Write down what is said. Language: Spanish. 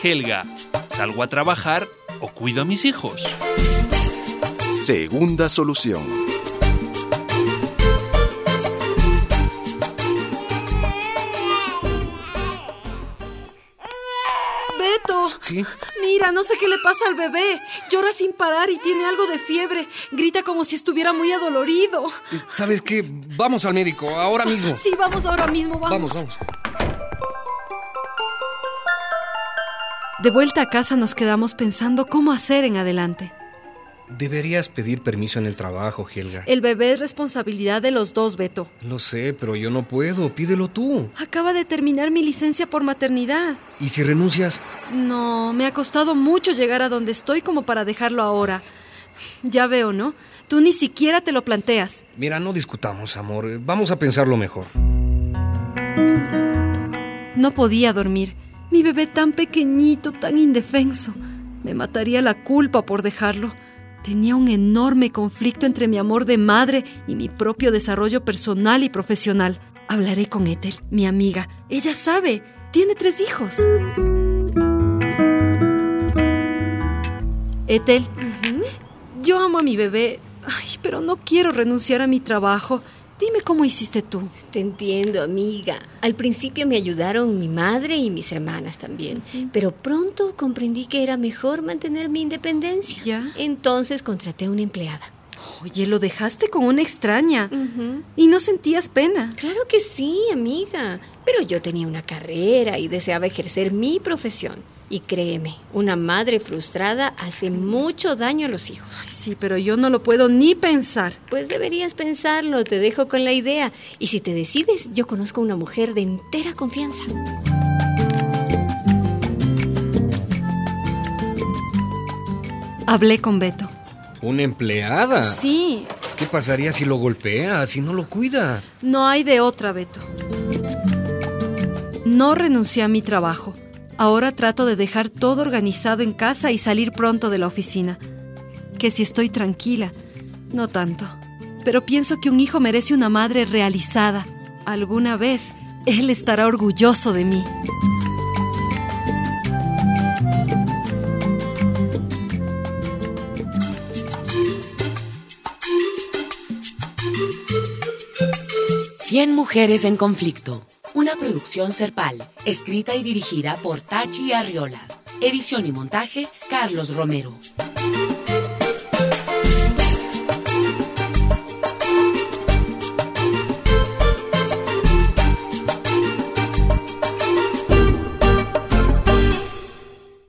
Helga? ¿Salgo a trabajar o cuido a mis hijos? Segunda solución. Beto, ¿Sí? mira, no sé qué le pasa al bebé. Llora sin parar y tiene algo de fiebre. Grita como si estuviera muy adolorido. ¿Sabes qué? Vamos al médico, ahora mismo. Sí, vamos ahora mismo, vamos. Vamos. De vuelta a casa nos quedamos pensando cómo hacer en adelante. Deberías pedir permiso en el trabajo, Helga. El bebé es responsabilidad de los dos, Beto. Lo sé, pero yo no puedo. Pídelo tú. Acaba de terminar mi licencia por maternidad. ¿Y si renuncias? No, me ha costado mucho llegar a donde estoy como para dejarlo ahora. Ya veo, ¿no? Tú ni siquiera te lo planteas. Mira, no discutamos, amor. Vamos a pensarlo mejor. No podía dormir. Mi bebé tan pequeñito, tan indefenso. Me mataría la culpa por dejarlo. Tenía un enorme conflicto entre mi amor de madre y mi propio desarrollo personal y profesional. Hablaré con Ethel, mi amiga. Ella sabe, tiene 3 hijos. Ethel, yo amo a mi bebé, pero no quiero renunciar a mi trabajo. Dime cómo hiciste tú. Te entiendo, amiga. Al principio me ayudaron mi madre y mis hermanas también, pero pronto comprendí que era mejor mantener mi independencia. ¿Ya? Entonces contraté a una empleada. Oye, lo dejaste con una extraña. ¿Y no sentías pena? Claro que sí, amiga. Pero yo tenía una carrera y deseaba ejercer mi profesión. Y créeme, una madre frustrada hace mucho daño a los hijos. Sí, pero yo no lo puedo ni pensar. Pues deberías pensarlo, te dejo con la idea. Y si te decides, yo conozco a una mujer de entera confianza. Hablé con Beto. ¿Una empleada? Sí. ¿Qué pasaría si lo golpea, si no lo cuida? No hay de otra, Beto. No renuncié a mi trabajo. Ahora trato de dejar todo organizado en casa y salir pronto de la oficina. Que si estoy tranquila, no tanto. Pero pienso que un hijo merece una madre realizada. Alguna vez, él estará orgulloso de mí. Cien mujeres en conflicto. Una producción Serpal, escrita y dirigida por Tachi Arriola. Edición y montaje, Carlos Romero.